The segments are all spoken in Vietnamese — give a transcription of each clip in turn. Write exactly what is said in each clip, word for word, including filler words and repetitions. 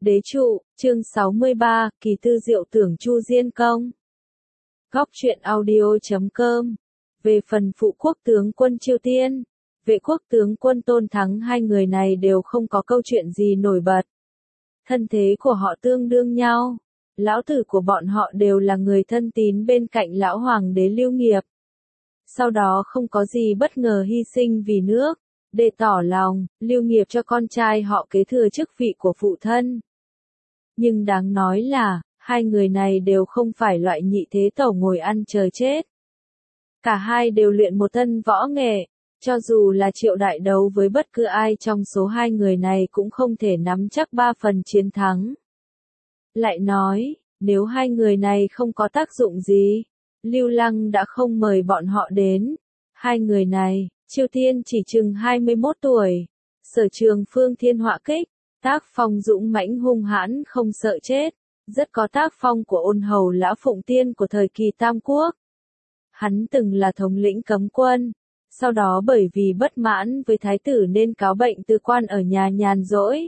Đế trụ, chương sáu mươi ba, kỳ tư diệu tưởng Chu Diên công. Góc truyện audio chấm com. Về phần phụ quốc tướng quân Chiêu Tiên, vệ quốc tướng quân Tôn Thắng, hai người này đều không có câu chuyện gì nổi bật. Thân thế của họ tương đương nhau. Lão tử của bọn họ đều là người thân tín bên cạnh lão hoàng đế Lưu Nghiệp. Sau đó không có gì bất ngờ hy sinh vì nước, để tỏ lòng, Lưu Nghiệp cho con trai họ kế thừa chức vị của phụ thân. Nhưng đáng nói là, hai người này đều không phải loại nhị thế tẩu ngồi ăn chờ chết. Cả hai đều luyện một thân võ nghệ, cho dù là Triệu Đại đấu với bất cứ ai trong số hai người này cũng không thể nắm chắc ba phần chiến thắng. Lại nói, nếu hai người này không có tác dụng gì, Lưu Lăng đã không mời bọn họ đến. Hai người này, Chiêu Tiên chỉ chừng hai mươi mốt tuổi, sở trường phương thiên họa kích, tác phong dũng mãnh hung hãn không sợ chết, rất có tác phong của ôn hầu lão phụng tiên của thời kỳ Tam Quốc. Hắn từng là thống lĩnh cấm quân, sau đó bởi vì bất mãn với thái tử nên cáo bệnh từ quan ở nhà nhàn rỗi.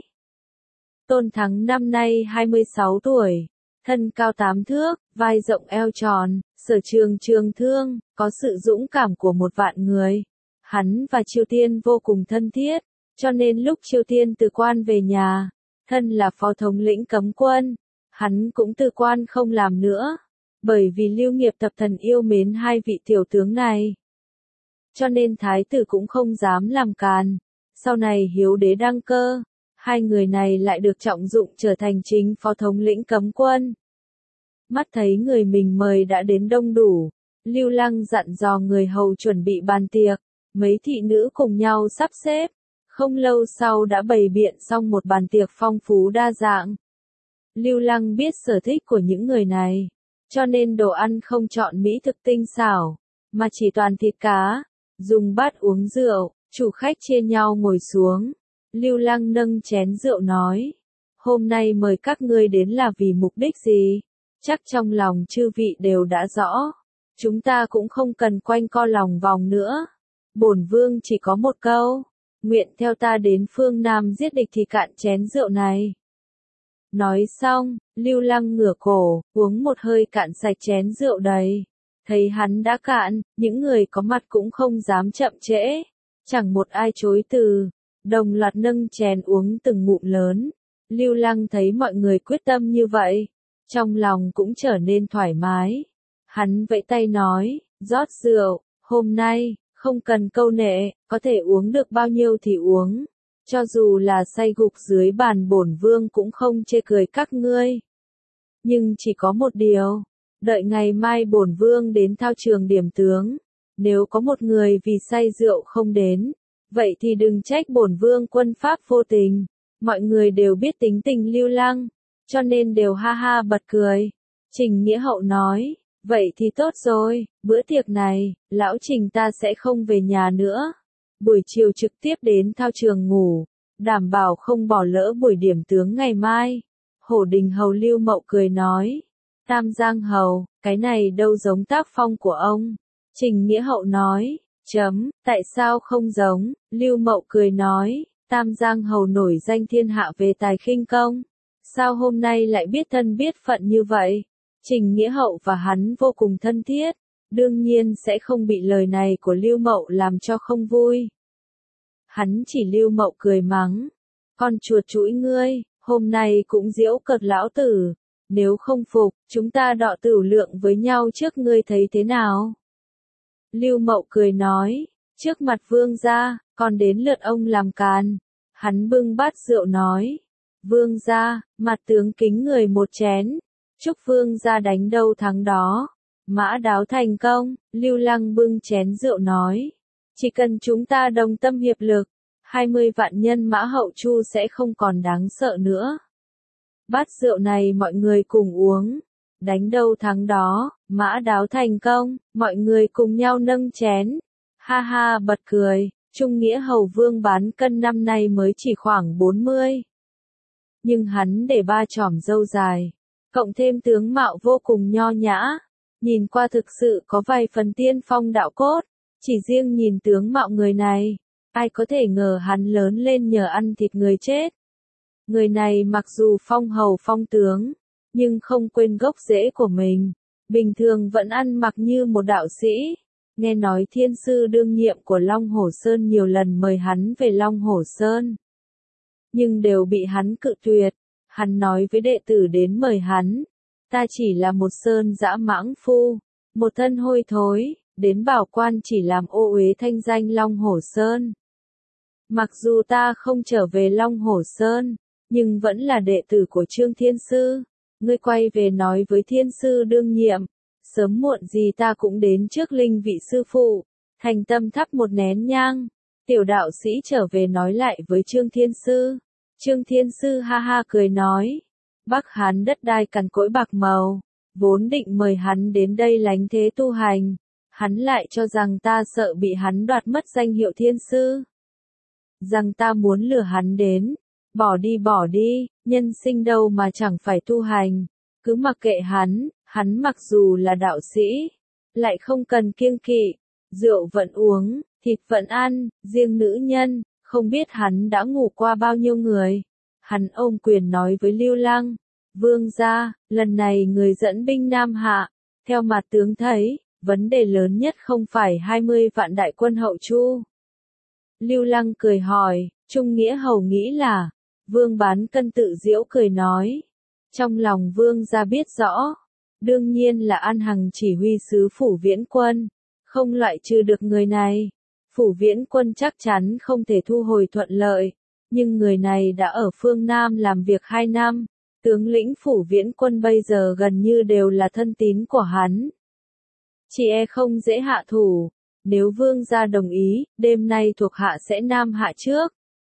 Tôn Thắng năm nay hai mươi sáu tuổi, thân cao tám thước, vai rộng eo tròn, sở trường trường thương, có sự dũng cảm của một vạn người. Hắn và Chiêu Tiên vô cùng thân thiết, cho nên lúc Chiêu Tiên từ quan về nhà, thân là phó thống lĩnh cấm quân, hắn cũng từ quan không làm nữa, bởi vì Lưu Nghiệp tập thần yêu mến hai vị tiểu tướng này. Cho nên thái tử cũng không dám làm càn. Sau này Hiếu đế đăng cơ, hai người này lại được trọng dụng trở thành chính phó thống lĩnh cấm quân. Mắt thấy người mình mời đã đến đông đủ, Lưu Lăng dặn dò người hầu chuẩn bị bàn tiệc, mấy thị nữ cùng nhau sắp xếp. Không lâu sau đã bày biện xong một bàn tiệc phong phú đa dạng. Lưu Lăng biết sở thích của những người này, cho nên đồ ăn không chọn mỹ thực tinh xảo, mà chỉ toàn thịt cá, dùng bát uống rượu, chủ khách chia nhau ngồi xuống. Lưu Lăng nâng chén rượu nói, hôm nay mời các ngươi đến là vì mục đích gì? Chắc trong lòng chư vị đều đã rõ, chúng ta cũng không cần quanh co lòng vòng nữa. Bổn vương chỉ có một câu, nguyện theo ta đến phương Nam giết địch thì cạn chén rượu này. Nói xong, Lưu Lăng ngửa cổ, uống một hơi cạn sạch chén rượu đầy. Thấy hắn đã cạn, những người có mặt cũng không dám chậm trễ. Chẳng một ai chối từ, đồng loạt nâng chén uống từng ngụm lớn. Lưu Lăng thấy mọi người quyết tâm như vậy, trong lòng cũng trở nên thoải mái. Hắn vẫy tay nói, rót rượu, hôm nay, không cần câu nệ, có thể uống được bao nhiêu thì uống. Cho dù là say gục dưới bàn bổn vương cũng không chê cười các ngươi. Nhưng chỉ có một điều, đợi ngày mai bổn vương đến thao trường điểm tướng, nếu có một người vì say rượu không đến, vậy thì đừng trách bổn vương quân pháp vô tình. Mọi người đều biết tính tình Lưu Lăng, cho nên đều ha ha bật cười. Trình Nghĩa Hậu nói, vậy thì tốt rồi, bữa tiệc này, lão Trình ta sẽ không về nhà nữa. Buổi chiều trực tiếp đến thao trường ngủ, đảm bảo không bỏ lỡ buổi điểm tướng ngày mai. Hổ Đình Hầu Lưu Mậu cười nói, Tam Giang Hầu, cái này đâu giống tác phong của ông. Trình Nghĩa Hậu nói, chấm, tại sao không giống? Lưu Mậu cười nói, Tam Giang Hầu nổi danh thiên hạ về tài khinh công. Sao hôm nay lại biết thân biết phận như vậy? Trình Nghĩa Hậu và hắn vô cùng thân thiết, đương nhiên sẽ không bị lời này của Lưu Mậu làm cho không vui. Hắn chỉ Lưu Mậu cười mắng, con chuột chũi ngươi, hôm nay cũng giễu cợt lão tử, nếu không phục, chúng ta đọ tửu lượng với nhau trước, ngươi thấy thế nào? Lưu Mậu cười nói, trước mặt vương gia, còn đến lượt ông làm càn. Hắn bưng bát rượu nói, vương gia, mặt tướng kính người một chén, chúc vương gia đánh đâu thắng đó, mã đáo thành công. Lưu Lăng bưng chén rượu nói, chỉ cần chúng ta đồng tâm hiệp lực, hai mươi vạn nhân mã hậu chu sẽ không còn đáng sợ nữa. Bát rượu này mọi người cùng uống, đánh đâu thắng đó, mã đáo thành công, mọi người cùng nhau nâng chén, ha ha bật cười. Trung Nghĩa Hầu Vương Bán Cân năm nay mới chỉ khoảng bốn mươi. Nhưng hắn để ba chòm râu dài, cộng thêm tướng mạo vô cùng nho nhã, nhìn qua thực sự có vài phần tiên phong đạo cốt. Chỉ riêng nhìn tướng mạo người này, ai có thể ngờ hắn lớn lên nhờ ăn thịt người chết. Người này mặc dù phong hầu phong tướng, nhưng không quên gốc rễ của mình, bình thường vẫn ăn mặc như một đạo sĩ. Nghe nói thiên sư đương nhiệm của Long Hổ Sơn nhiều lần mời hắn về Long Hổ Sơn, nhưng đều bị hắn cự tuyệt. Hắn nói với đệ tử đến mời hắn, ta chỉ là một sơn dã mãng phu, một thân hôi thối, đến bảo quan chỉ làm ô uế thanh danh Long Hổ Sơn. Mặc dù ta không trở về Long Hổ Sơn, nhưng vẫn là đệ tử của Trương Thiên Sư. Ngươi quay về nói với Thiên Sư đương nhiệm, sớm muộn gì ta cũng đến trước linh vị sư phụ, thành tâm thắp một nén nhang. Tiểu đạo sĩ trở về nói lại với Trương Thiên Sư. Trương Thiên Sư ha ha cười nói, Bắc Hán đất đai cằn cỗi bạc màu, vốn định mời hắn đến đây lánh thế tu hành, hắn lại cho rằng ta sợ bị hắn đoạt mất danh hiệu Thiên Sư, rằng ta muốn lừa hắn đến. Bỏ đi bỏ đi, nhân sinh đâu mà chẳng phải tu hành, cứ mặc kệ hắn, hắn mặc dù là đạo sĩ, lại không cần kiêng kỵ, rượu vẫn uống, thịt vẫn ăn, riêng nữ nhân, không biết hắn đã ngủ qua bao nhiêu người. Hắn ôm quyền nói với Lưu Lăng, vương gia, lần này người dẫn binh Nam Hạ, theo mặt tướng thấy, vấn đề lớn nhất không phải hai mươi vạn đại quân hậu chu. Lưu Lăng cười hỏi, Trung Nghĩa Hầu nghĩ là, Vương Bán Cân tự giễu cười nói, trong lòng vương gia biết rõ, đương nhiên là An Hằng chỉ huy sứ Phủ Viễn Quân, không loại trừ được người này. Phủ Viễn Quân chắc chắn không thể thu hồi thuận lợi, nhưng người này đã ở phương Nam làm việc hai năm, tướng lĩnh Phủ Viễn Quân bây giờ gần như đều là thân tín của hắn. Chỉ e không dễ hạ thủ, nếu vương gia đồng ý, đêm nay thuộc hạ sẽ Nam hạ trước.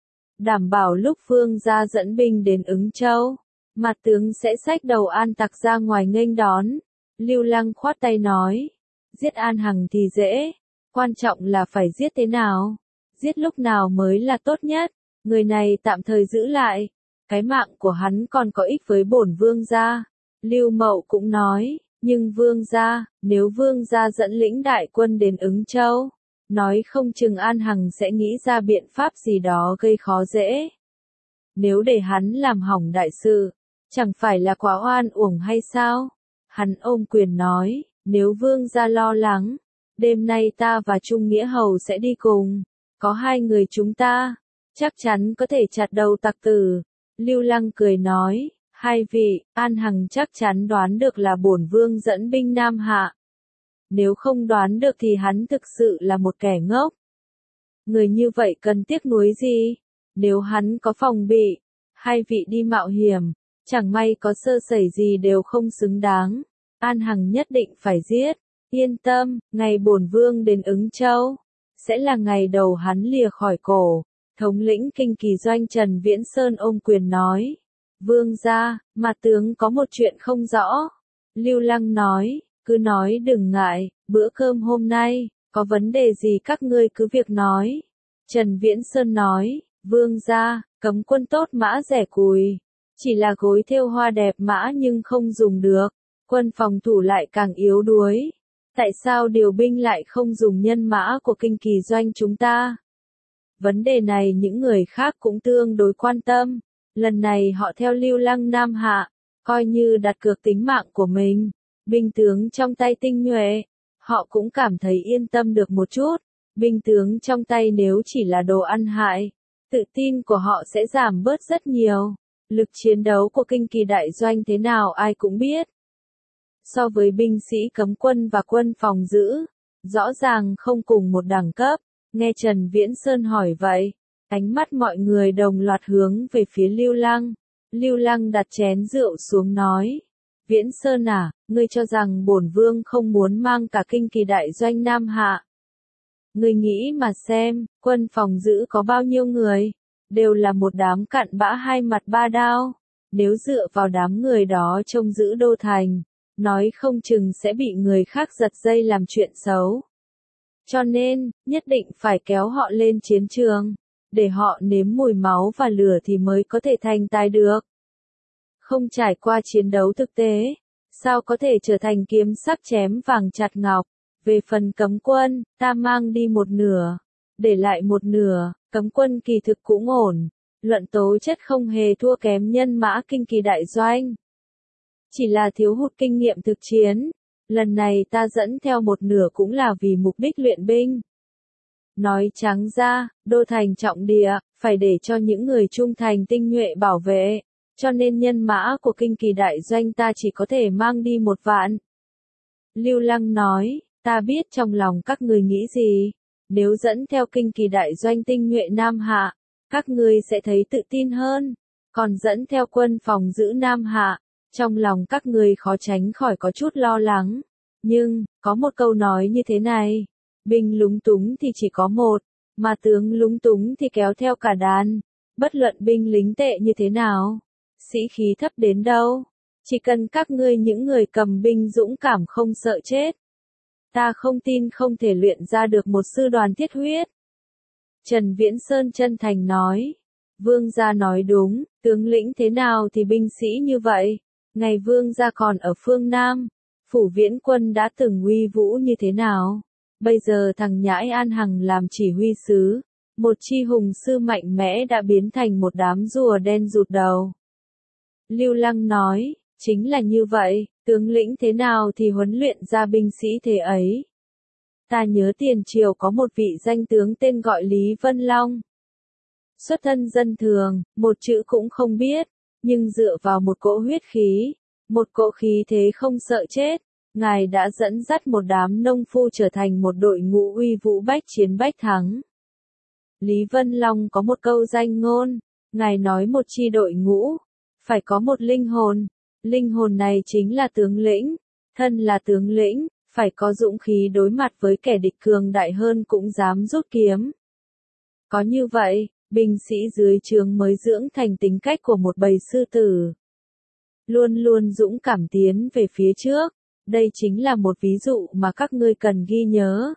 Đảm bảo lúc vương gia dẫn binh đến Ứng Châu, mặt tướng sẽ xách đầu An Tặc ra ngoài nghênh đón. Lưu Lăng khoát tay nói, giết An Hằng thì dễ, quan trọng là phải giết thế nào, giết lúc nào mới là tốt nhất. Người này tạm thời giữ lại, cái mạng của hắn còn có ích với bổn vương gia. Lưu Mậu cũng nói, nhưng vương gia, nếu vương gia dẫn lĩnh đại quân đến Ứng Châu, nói không chừng An Hằng sẽ nghĩ ra biện pháp gì đó gây khó dễ. Nếu để hắn làm hỏng đại sự, chẳng phải là quá oan uổng hay sao? Hắn ôm quyền nói, nếu vương gia lo lắng, đêm nay ta và Trung Nghĩa Hầu sẽ đi cùng, có hai người chúng ta, chắc chắn có thể chặt đầu tặc tử. Lưu Lăng cười nói, hai vị, An Hằng chắc chắn đoán được là bổn vương dẫn binh Nam Hạ. Nếu không đoán được thì hắn thực sự là một kẻ ngốc. Người như vậy cần tiếc nuối gì? Nếu hắn có phòng bị, hai vị đi mạo hiểm, chẳng may có sơ sẩy gì đều không xứng đáng. An Hằng nhất định phải giết. Yên tâm, ngày bổn vương đến Ứng Châu, sẽ là ngày đầu hắn lìa khỏi cổ. Thống lĩnh kinh kỳ doanh Trần Viễn Sơn ôm quyền nói. Vương gia, mà tướng có một chuyện không rõ. Lưu Lăng nói, cứ nói đừng ngại, bữa cơm hôm nay, có vấn đề gì các ngươi cứ việc nói. Trần Viễn Sơn nói, vương gia, cấm quân tốt mã rẻ cùi, chỉ là gối thêu hoa đẹp mã nhưng không dùng được, quân phòng thủ lại càng yếu đuối. Tại sao điều binh lại không dùng nhân mã của kinh kỳ doanh chúng ta? Vấn đề này những người khác cũng tương đối quan tâm. Lần này họ theo Lưu Lăng Nam Hạ, coi như đặt cược tính mạng của mình. Binh tướng trong tay tinh nhuệ, họ cũng cảm thấy yên tâm được một chút. Binh tướng trong tay nếu chỉ là đồ ăn hại, tự tin của họ sẽ giảm bớt rất nhiều. Lực chiến đấu của kinh kỳ đại doanh thế nào ai cũng biết. So với binh sĩ cấm quân và quân phòng giữ, rõ ràng không cùng một đẳng cấp. Nghe Trần Viễn Sơn hỏi vậy, ánh mắt mọi người đồng loạt hướng về phía Lưu Lăng. Lưu Lăng đặt chén rượu xuống nói, Viễn Sơn à, ngươi cho rằng bổn vương không muốn mang cả kinh kỳ đại doanh Nam Hạ. Ngươi nghĩ mà xem, quân phòng giữ có bao nhiêu người, đều là một đám cặn bã hai mặt ba đao. Nếu dựa vào đám người đó trông giữ đô thành, nói không chừng sẽ bị người khác giật dây làm chuyện xấu. Cho nên, nhất định phải kéo họ lên chiến trường, để họ nếm mùi máu và lửa thì mới có thể thành tài được. Không trải qua chiến đấu thực tế, sao có thể trở thành kiếm sắc chém vàng chặt ngọc. Về phần cấm quân, ta mang đi một nửa, để lại một nửa. Cấm quân kỳ thực cũng ổn, Luận tố chất không hề thua kém nhân mã kinh kỳ đại doanh. Chỉ là thiếu hụt kinh nghiệm thực chiến. Lần này ta dẫn theo một nửa cũng là vì mục đích luyện binh. Nói trắng ra, đô thành trọng địa, phải để cho những người trung thành tinh nhuệ bảo vệ, cho nên nhân mã của kinh kỳ đại doanh ta chỉ có thể mang đi một vạn. Lưu Lăng nói, ta biết trong lòng các người nghĩ gì, nếu dẫn theo kinh kỳ đại doanh tinh nhuệ Nam Hạ, các ngươi sẽ thấy tự tin hơn, còn dẫn theo quân phòng giữ Nam Hạ, trong lòng các người khó tránh khỏi có chút lo lắng. Nhưng, có một câu nói như thế này, binh lúng túng thì chỉ có một, mà tướng lúng túng thì kéo theo cả đàn. Bất luận binh lính tệ như thế nào, sĩ khí thấp đến đâu, chỉ cần các ngươi những người cầm binh dũng cảm không sợ chết, ta không tin không thể luyện ra được một sư đoàn thiết huyết. Trần Viễn Sơn chân thành nói, vương gia nói đúng, tướng lĩnh thế nào thì binh sĩ như vậy, ngày vương gia còn ở phương Nam, phủ Viễn quân đã từng uy vũ như thế nào, bây giờ thằng Nhãi An Hằng làm chỉ huy sứ, một chi hùng sư mạnh mẽ đã biến thành một đám rùa đen rụt đầu. Lưu Lăng nói, chính là như vậy, tướng lĩnh thế nào thì huấn luyện ra binh sĩ thế ấy. Ta nhớ tiền triều có một vị danh tướng tên gọi Lý Vân Long. Xuất thân dân thường, một chữ cũng không biết, nhưng dựa vào một cỗ huyết khí, một cỗ khí thế không sợ chết, ngài đã dẫn dắt một đám nông phu trở thành một đội ngũ uy vũ bách chiến bách thắng. Lý Vân Long có một câu danh ngôn, ngài nói một chi đội ngũ, phải có một linh hồn, linh hồn này chính là tướng lĩnh, thân là tướng lĩnh, phải có dũng khí đối mặt với kẻ địch cường đại hơn cũng dám rút kiếm. Có như vậy, binh sĩ dưới trướng mới dưỡng thành tính cách của một bầy sư tử. Luôn luôn dũng cảm tiến về phía trước, đây chính là một ví dụ mà các ngươi cần ghi nhớ.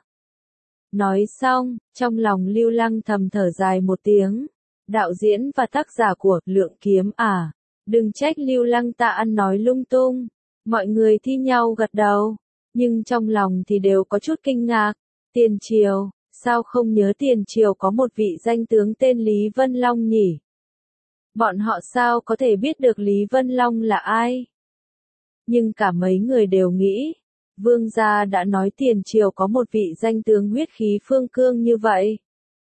Nói xong, trong lòng Lưu Lăng thầm thở dài một tiếng. Đạo diễn và tác giả của Lượng Kiếm à, đừng trách Lưu Lăng ta ăn nói lung tung. Mọi người thi nhau gật đầu, nhưng trong lòng thì đều có chút kinh ngạc. Tiền triều, sao không nhớ tiền triều có một vị danh tướng tên Lý Vân Long nhỉ? Bọn họ sao có thể biết được Lý Vân Long là ai? Nhưng cả mấy người đều nghĩ, vương gia đã nói tiền triều có một vị danh tướng huyết khí phương cương như vậy.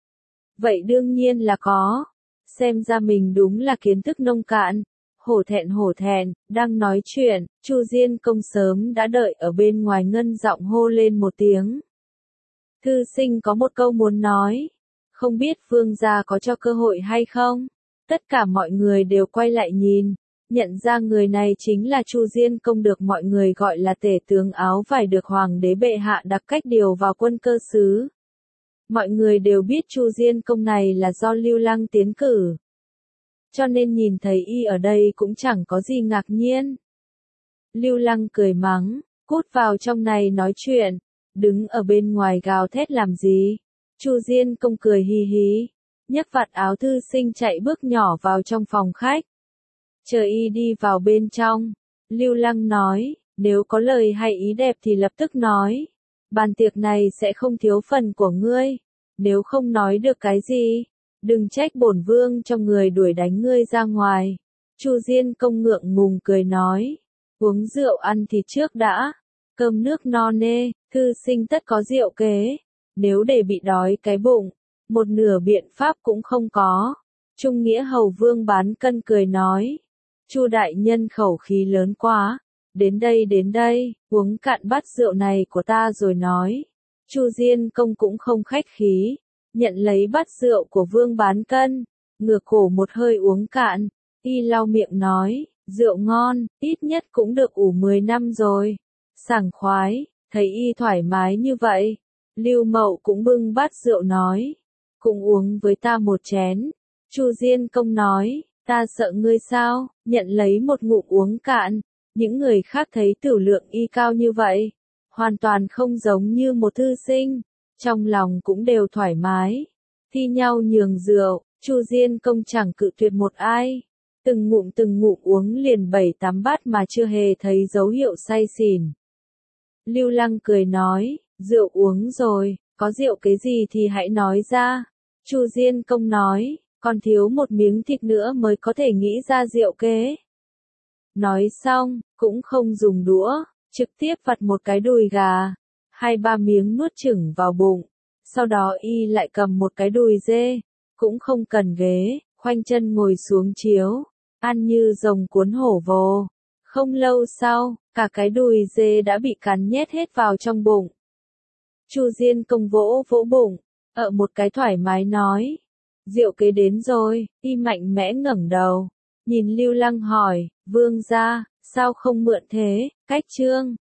Vậy đương nhiên là có. Xem ra mình đúng là kiến thức nông cạn. Hổ thẹn hổ thẹn, đang nói chuyện, Chu Diên Công sớm đã đợi ở bên ngoài ngân giọng hô lên một tiếng. Thư sinh có một câu muốn nói, không biết vương gia có cho cơ hội hay không? Tất cả mọi người đều quay lại nhìn, nhận ra người này chính là Chu Diên Công được mọi người gọi là tể tướng áo vải được hoàng đế bệ hạ đặc cách điều vào quân cơ sứ. Mọi người đều biết Chu Diên Công này là do Lưu Lăng tiến cử. Cho nên nhìn thấy y ở đây cũng chẳng có gì ngạc nhiên. Lưu Lăng cười mắng, cút vào trong này nói chuyện, đứng ở bên ngoài gào thét làm gì? Chu Diên Công cười hì hí, nhấc vạt áo thư sinh chạy bước nhỏ vào trong phòng khách. Chờ y đi vào bên trong, Lưu Lăng nói, nếu có lời hay ý đẹp thì lập tức nói. Bàn tiệc này sẽ không thiếu phần của ngươi, nếu không nói được cái gì, đừng trách bổn vương cho người đuổi đánh ngươi ra ngoài. Chu Diên Công ngượng ngùng cười nói, uống rượu ăn thịt trước đã, cơm nước no nê, thư sinh tất có rượu kế, nếu để bị đói cái bụng, một nửa biện pháp cũng không có. Trung Nghĩa Hầu Vương Bán Cân cười nói, Chu đại nhân khẩu khí lớn quá, đến đây đến đây, uống cạn bát rượu này của ta rồi nói. Chu Diên Công cũng không khách khí, nhận lấy bát rượu của Vương Bán Cân, ngửa cổ một hơi uống cạn, y lau miệng nói, rượu ngon, ít nhất cũng được ủ mười năm rồi. Sảng khoái, thấy y thoải mái như vậy, Lưu Mậu cũng bưng bát rượu nói, cùng uống với ta một chén. Chu Diên Công nói, ta sợ ngươi sao, nhận lấy một ngụm uống cạn. Những người khác thấy tử lượng y cao như vậy, hoàn toàn không giống như một thư sinh, trong lòng cũng đều thoải mái, thi nhau nhường rượu. Chu Diên Công chẳng cự tuyệt một ai, từng ngụm từng ngụm uống liền bảy tám bát mà chưa hề thấy dấu hiệu say xỉn. Lưu Lăng cười nói, rượu uống rồi, có rượu cái gì thì hãy nói ra. Chu Diên Công nói, còn thiếu một miếng thịt nữa mới có thể nghĩ ra diệu kế. Nói xong, cũng không dùng đũa, trực tiếp vặt một cái đùi gà, hai ba miếng nuốt chửng vào bụng, sau đó y lại cầm một cái đùi dê, cũng không cần ghế, khoanh chân ngồi xuống chiếu, ăn như rồng cuốn hổ vồ. Không lâu sau, cả cái đùi dê đã bị cắn nhét hết vào trong bụng. Chu Diên Công vỗ vỗ bụng, ở một cái thoải mái nói, diệu kế đến rồi. Y mạnh mẽ ngẩng đầu, nhìn Lưu Lăng hỏi, vương gia, sao không mượn thế, cách trương.